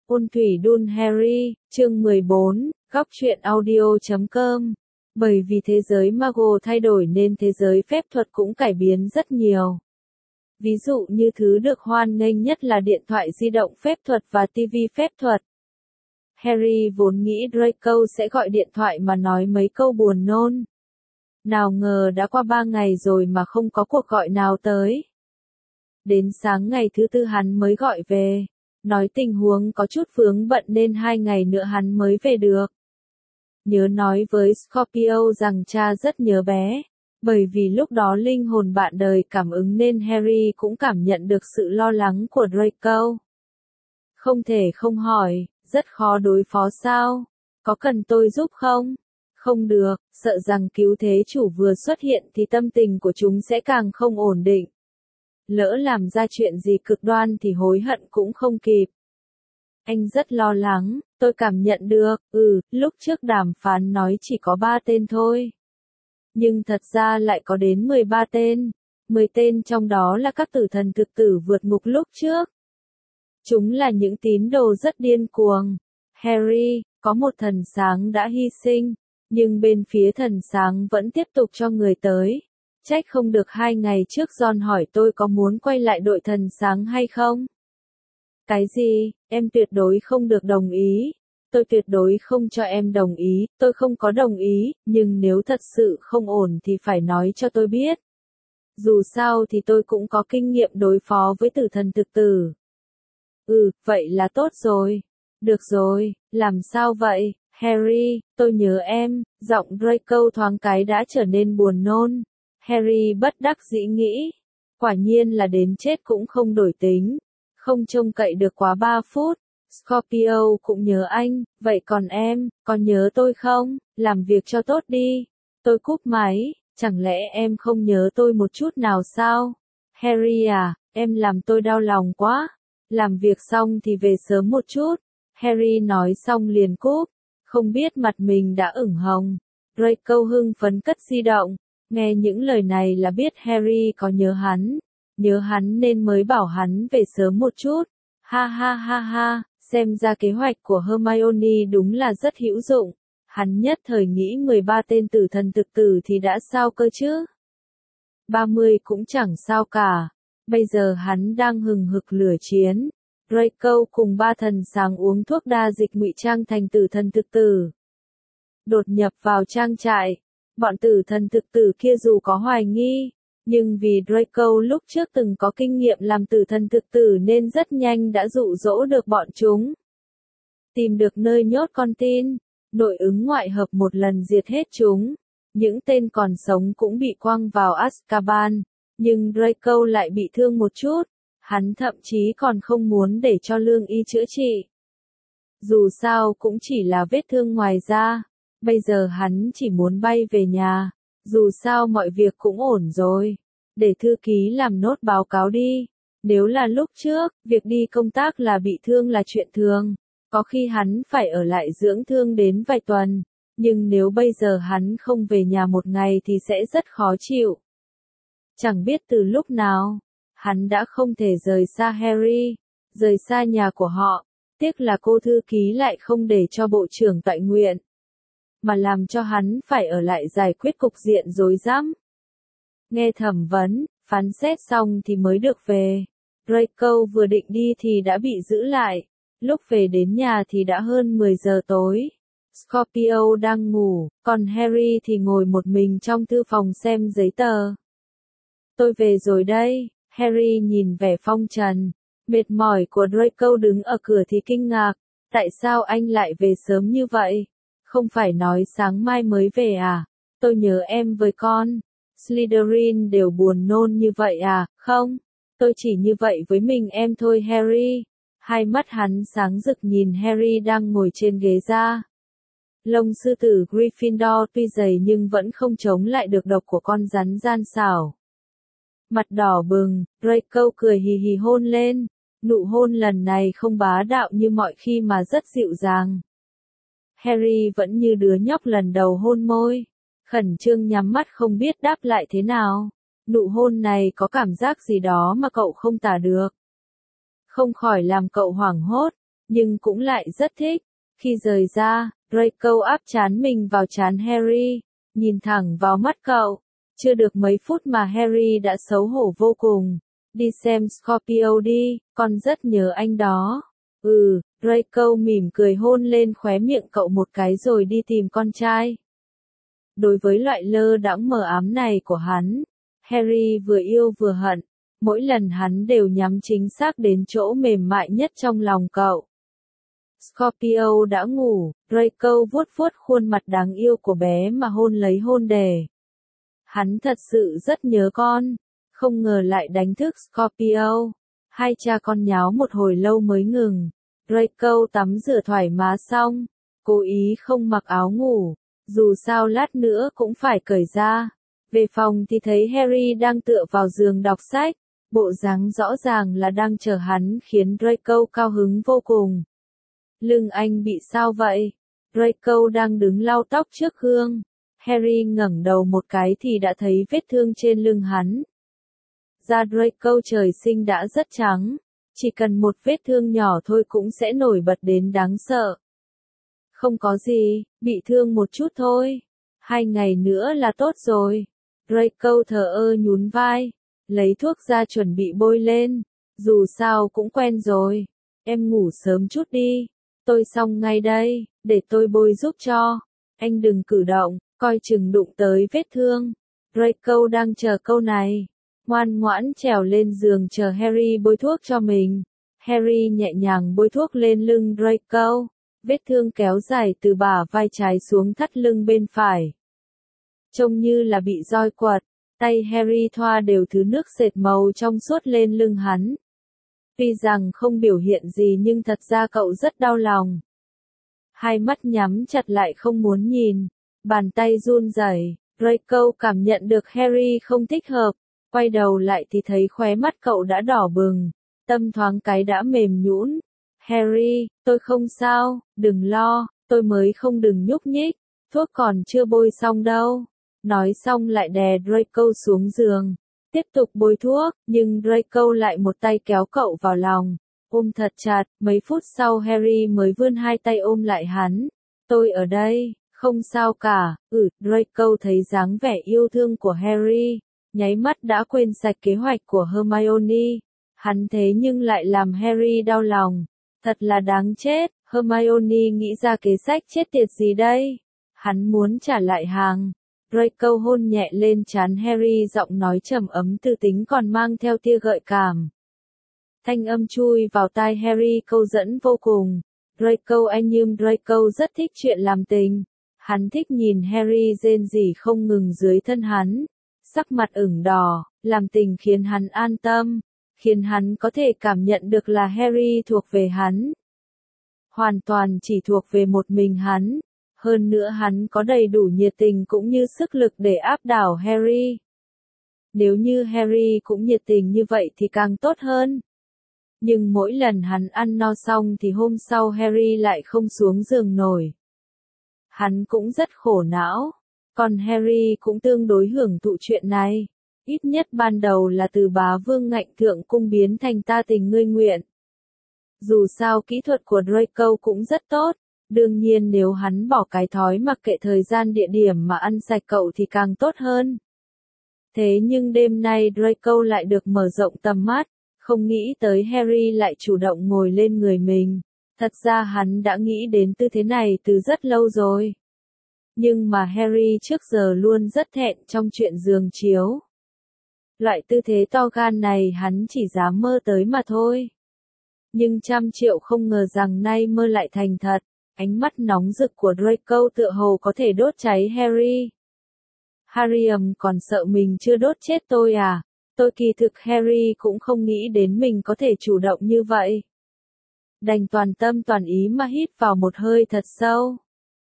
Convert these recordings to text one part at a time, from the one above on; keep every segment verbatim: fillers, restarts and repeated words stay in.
Ôn thủy đun Harry, chương mười bốn, góc truyện audio chấm com. Bởi vì thế giới Muggle thay đổi nên thế giới phép thuật cũng cải biến rất nhiều. Ví dụ như thứ được hoan nghênh nhất là điện thoại di động phép thuật và ti vi phép thuật. Harry vốn nghĩ Draco sẽ gọi điện thoại mà nói mấy câu buồn nôn. Nào ngờ đã qua ba ngày rồi mà không có cuộc gọi nào tới. Đến sáng ngày thứ tư hắn mới gọi về. Nói tình huống có chút vướng bận nên hai ngày nữa hắn mới về được. Nhớ nói với Scorpio rằng cha rất nhớ bé. Bởi vì lúc đó linh hồn bạn đời cảm ứng nên Harry cũng cảm nhận được sự lo lắng của Draco. Không thể không hỏi, rất khó đối phó sao? Có cần tôi giúp không? Không được, sợ rằng cứu thế chủ vừa xuất hiện thì tâm tình của chúng sẽ càng không ổn định. Lỡ làm ra chuyện gì cực đoan thì hối hận cũng không kịp. Anh rất lo lắng, tôi cảm nhận được, ừ, lúc trước đàm phán nói chỉ có ba tên thôi. Nhưng thật ra lại có đến mười ba tên, mười tên trong đó là các tử thần thực tử vượt ngục lúc trước. Chúng là những tín đồ rất điên cuồng. Harry, có một thần sáng đã hy sinh, nhưng bên phía thần sáng vẫn tiếp tục cho người tới. Trách không được hai ngày trước John hỏi tôi có muốn quay lại đội thần sáng hay không? Cái gì, em tuyệt đối không được đồng ý. Tôi tuyệt đối không cho em đồng ý, tôi không có đồng ý, nhưng nếu thật sự không ổn thì phải nói cho tôi biết. Dù sao thì tôi cũng có kinh nghiệm đối phó với tử thần thực tử. Ừ, vậy là tốt rồi. Được rồi, làm sao vậy, Harry, tôi nhớ em, giọng Draco thoáng cái đã trở nên buồn nôn. Harry bất đắc dĩ nghĩ, quả nhiên là đến chết cũng không đổi tính, không trông cậy được quá ba phút. Scorpio cũng nhớ anh, vậy còn em, còn nhớ tôi không? Làm việc cho tốt đi. Tôi cúp máy, chẳng lẽ em không nhớ tôi một chút nào sao? Harry à, em làm tôi đau lòng quá. Làm việc xong thì về sớm một chút. Harry nói xong liền cúp, không biết mặt mình đã ửng hồng. Draco hưng phấn cất di động. Nghe những lời này là biết Harry có nhớ hắn, nhớ hắn nên mới bảo hắn về sớm một chút. Ha ha ha ha, xem ra kế hoạch của Hermione đúng là rất hữu dụng. Hắn nhất thời nghĩ mười ba tên tử thần thực tử thì đã sao cơ chứ? ba mươi cũng chẳng sao cả. Bây giờ hắn đang hừng hực lửa chiến. Draco cùng ba thần sáng uống thuốc đa dịch ngụy trang thành tử thần thực tử. Đột nhập vào trang trại. Bọn tử thần thực tử kia dù có hoài nghi, nhưng vì Draco lúc trước từng có kinh nghiệm làm tử thần thực tử nên rất nhanh đã dụ dỗ được bọn chúng. Tìm được nơi nhốt con tin, nội ứng ngoại hợp một lần diệt hết chúng. Những tên còn sống cũng bị quăng vào Azkaban, nhưng Draco lại bị thương một chút. Hắn thậm chí còn không muốn để cho lương y chữa trị. Dù sao cũng chỉ là vết thương ngoài da. Bây giờ hắn chỉ muốn bay về nhà, dù sao mọi việc cũng ổn rồi. Để thư ký làm nốt báo cáo đi. Nếu là lúc trước, việc đi công tác là bị thương là chuyện thường. Có khi hắn phải ở lại dưỡng thương đến vài tuần. Nhưng nếu bây giờ hắn không về nhà một ngày thì sẽ rất khó chịu. Chẳng biết từ lúc nào, hắn đã không thể rời xa Harry, rời xa nhà của họ. Tiếc là cô thư ký lại không để cho bộ trưởng tọa nguyện, mà làm cho hắn phải ở lại giải quyết cục diện rối rắm. Nghe thẩm vấn, phán xét xong thì mới được về. Draco vừa định đi thì đã bị giữ lại. Lúc về đến nhà thì đã hơn mười giờ tối. Scorpio đang ngủ, còn Harry thì ngồi một mình trong thư phòng xem giấy tờ. Tôi về rồi đây. Harry nhìn vẻ phong trần, mệt mỏi của Draco đứng ở cửa thì kinh ngạc. Tại sao anh lại về sớm như vậy? Không phải nói sáng mai mới về à? Tôi nhớ em với con. Slytherin đều buồn nôn như vậy à? Không, tôi chỉ như vậy với mình em thôi Harry. Hai mắt hắn sáng rực nhìn Harry đang ngồi trên ghế da. Lông sư tử Gryffindor tuy dày nhưng vẫn không chống lại được độc của con rắn gian xảo. Mặt đỏ bừng, Draco cười hì hì hôn lên. Nụ hôn lần này không bá đạo như mọi khi mà rất dịu dàng. Harry vẫn như đứa nhóc lần đầu hôn môi, khẩn trương nhắm mắt không biết đáp lại thế nào. Nụ hôn này có cảm giác gì đó mà cậu không tả được. Không khỏi làm cậu hoảng hốt, nhưng cũng lại rất thích. Khi rời ra, Draco áp trán mình vào trán Harry, nhìn thẳng vào mắt cậu. Chưa được mấy phút mà Harry đã xấu hổ vô cùng. Đi xem Scorpio đi, con rất nhớ anh đó. Ừ, Draco mỉm cười hôn lên khóe miệng cậu một cái rồi đi tìm con trai. Đối với loại lơ đãng mờ ám này của hắn, Harry vừa yêu vừa hận, mỗi lần hắn đều nhắm chính xác đến chỗ mềm mại nhất trong lòng cậu. Scorpio đã ngủ, Draco vuốt vuốt khuôn mặt đáng yêu của bé mà hôn lấy hôn đề. Hắn thật sự rất nhớ con, không ngờ lại đánh thức Scorpio. Hai cha con nháo một hồi lâu mới ngừng. Draco tắm rửa thoải mái xong, cố ý không mặc áo ngủ, dù sao lát nữa cũng phải cởi ra. Về phòng thì thấy Harry đang tựa vào giường đọc sách, bộ dáng rõ ràng là đang chờ hắn khiến Draco cao hứng vô cùng. Lưng anh bị sao vậy? Draco đang đứng lau tóc trước gương. Harry ngẩng đầu một cái thì đã thấy vết thương trên lưng hắn. Da Draco trời sinh đã rất trắng, chỉ cần một vết thương nhỏ thôi cũng sẽ nổi bật đến đáng sợ. Không có gì, bị thương một chút thôi. Hai ngày nữa là tốt rồi. Draco thờ ơ nhún vai, lấy thuốc ra chuẩn bị bôi lên. Dù sao cũng quen rồi. Em ngủ sớm chút đi. Tôi xong ngay đây, để tôi bôi giúp cho. Anh đừng cử động, coi chừng đụng tới vết thương. Draco đang chờ câu này. Ngoan ngoãn trèo lên giường chờ Harry bôi thuốc cho mình. Harry nhẹ nhàng bôi thuốc lên lưng Draco. Vết thương kéo dài từ bả vai trái xuống thắt lưng bên phải. Trông như là bị roi quật. Tay Harry thoa đều thứ nước sệt màu trong suốt lên lưng hắn. Tuy rằng không biểu hiện gì nhưng thật ra cậu rất đau lòng. Hai mắt nhắm chặt lại không muốn nhìn. Bàn tay run rẩy. Draco cảm nhận được Harry không thích hợp. Quay đầu lại thì thấy khóe mắt cậu đã đỏ bừng. Tâm thoáng cái đã mềm nhũn. Harry, tôi không sao, đừng lo, tôi mới không đừng nhúc nhích. Thuốc còn chưa bôi xong đâu. Nói xong lại đè Draco xuống giường. Tiếp tục bôi thuốc, nhưng Draco lại một tay kéo cậu vào lòng. Ôm thật chặt, mấy phút sau Harry mới vươn hai tay ôm lại hắn. Tôi ở đây, không sao cả. Ừ, Draco thấy dáng vẻ yêu thương của Harry. Nháy mắt đã quên sạch kế hoạch của Hermione. Hắn thế nhưng lại làm Harry đau lòng. Thật là đáng chết, Hermione nghĩ ra kế sách chết tiệt gì đây? Hắn muốn trả lại hàng. Draco hôn nhẹ lên trán Harry, giọng nói trầm ấm tư tính còn mang theo tia gợi cảm. Thanh âm chui vào tai Harry câu dẫn vô cùng. Draco anh nhưng Draco rất thích chuyện làm tình. Hắn thích nhìn Harry rên rỉ không ngừng dưới thân hắn. Sắc mặt ửng đỏ, làm tình khiến hắn an tâm, khiến hắn có thể cảm nhận được là Harry thuộc về hắn. Hoàn toàn chỉ thuộc về một mình hắn. Hơn nữa hắn có đầy đủ nhiệt tình cũng như sức lực để áp đảo Harry. Nếu như Harry cũng nhiệt tình như vậy thì càng tốt hơn. Nhưng mỗi lần hắn ăn no xong thì hôm sau Harry lại không xuống giường nổi. Hắn cũng rất khổ não. Còn Harry cũng tương đối hưởng thụ chuyện này. Ít nhất ban đầu là từ bá vương ngạnh thượng cung biến thành ta tình ngươi nguyện. Dù sao kỹ thuật của Draco cũng rất tốt. Đương nhiên nếu hắn bỏ cái thói mặc kệ thời gian địa điểm mà ăn sạch cậu thì càng tốt hơn. Thế nhưng đêm nay Draco lại được mở rộng tầm mắt. Không nghĩ tới Harry lại chủ động ngồi lên người mình. Thật ra hắn đã nghĩ đến tư thế này từ rất lâu rồi. Nhưng mà Harry trước giờ luôn rất thẹn trong chuyện giường chiếu. Loại tư thế to gan này hắn chỉ dám mơ tới mà thôi. Nhưng trăm triệu không ngờ rằng nay mơ lại thành thật. Ánh mắt nóng rực của Draco tựa hồ có thể đốt cháy Harry. Harry ầm còn sợ mình chưa đốt chết tôi à? Tôi kỳ thực Harry cũng không nghĩ đến mình có thể chủ động như vậy. Đành toàn tâm toàn ý mà hít vào một hơi thật sâu.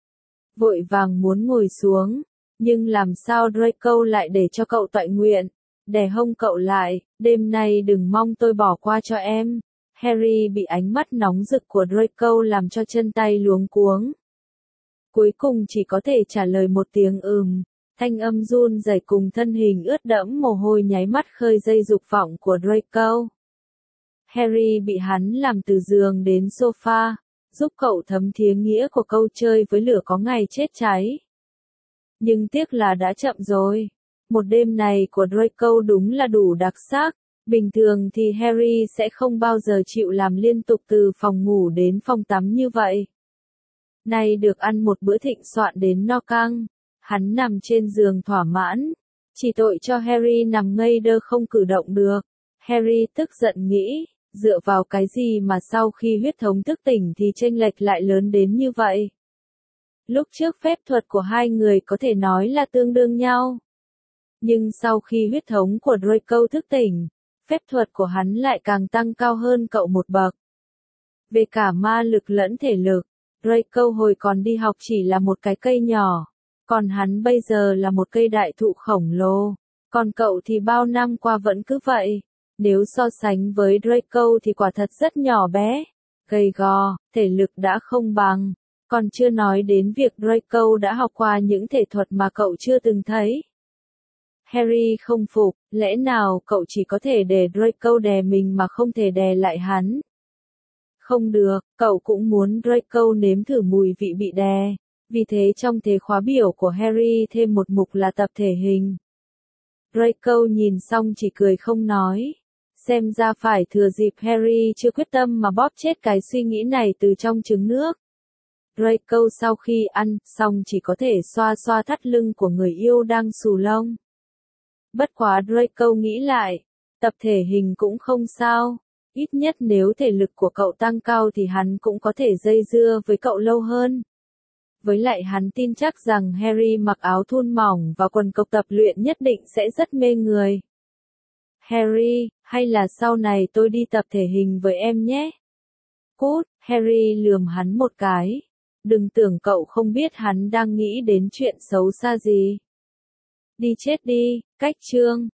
Vội vàng muốn ngồi xuống, nhưng làm sao Draco lại để cho cậu toại nguyện, đè hông cậu lại, đêm nay đừng mong tôi bỏ qua cho em. Harry bị ánh mắt nóng rực của Draco làm cho chân tay luống cuống. Cuối cùng chỉ có thể trả lời một tiếng ừm, thanh âm run rẩy cùng thân hình ướt đẫm mồ hôi nháy mắt khơi dây dục vọng của Draco. Harry bị hắn làm từ giường đến sofa, giúp cậu thấm thía nghĩa của câu chơi với lửa có ngày chết cháy. Nhưng tiếc là đã chậm rồi. Một đêm này của Draco đúng là đủ đặc sắc. Bình thường thì Harry sẽ không bao giờ chịu làm liên tục từ phòng ngủ đến phòng tắm như vậy. Nay được ăn một bữa thịnh soạn đến no căng, hắn nằm trên giường thỏa mãn. Chỉ tội cho Harry nằm ngây đơ không cử động được. Harry tức giận nghĩ, dựa vào cái gì mà sau khi huyết thống thức tỉnh thì chênh lệch lại lớn đến như vậy. Lúc trước phép thuật của hai người có thể nói là tương đương nhau. Nhưng sau khi huyết thống của Draco thức tỉnh, phép thuật của hắn lại càng tăng cao hơn cậu một bậc. Về cả ma lực lẫn thể lực, Draco hồi còn đi học chỉ là một cái cây nhỏ, còn hắn bây giờ là một cây đại thụ khổng lồ, còn cậu thì bao năm qua vẫn cứ vậy. Nếu so sánh với Draco thì quả thật rất nhỏ bé, gầy gò, thể lực đã không bằng, còn chưa nói đến việc Draco đã học qua những thể thuật mà cậu chưa từng thấy. Harry không phục, lẽ nào cậu chỉ có thể để Draco đè mình mà không thể đè lại hắn? Không được, cậu cũng muốn Draco nếm thử mùi vị bị đè. Vì thế trong thế khóa biểu của Harry thêm một mục là tập thể hình. Draco nhìn xong chỉ cười không nói. Xem ra phải thừa dịp Harry chưa quyết tâm mà bóp chết cái suy nghĩ này từ trong trứng nước. Draco sau khi ăn xong chỉ có thể xoa xoa thắt lưng của người yêu đang xù lông. Bất quá Draco nghĩ lại, tập thể hình cũng không sao, ít nhất nếu thể lực của cậu tăng cao thì hắn cũng có thể dây dưa với cậu lâu hơn. Với lại hắn tin chắc rằng Harry mặc áo thun mỏng và quần cộc tập luyện nhất định sẽ rất mê người. Harry, hay là sau này tôi đi tập thể hình với em nhé? Cút, Harry lườm hắn một cái. Đừng tưởng cậu không biết hắn đang nghĩ đến chuyện xấu xa gì. Đi chết đi, cách chương.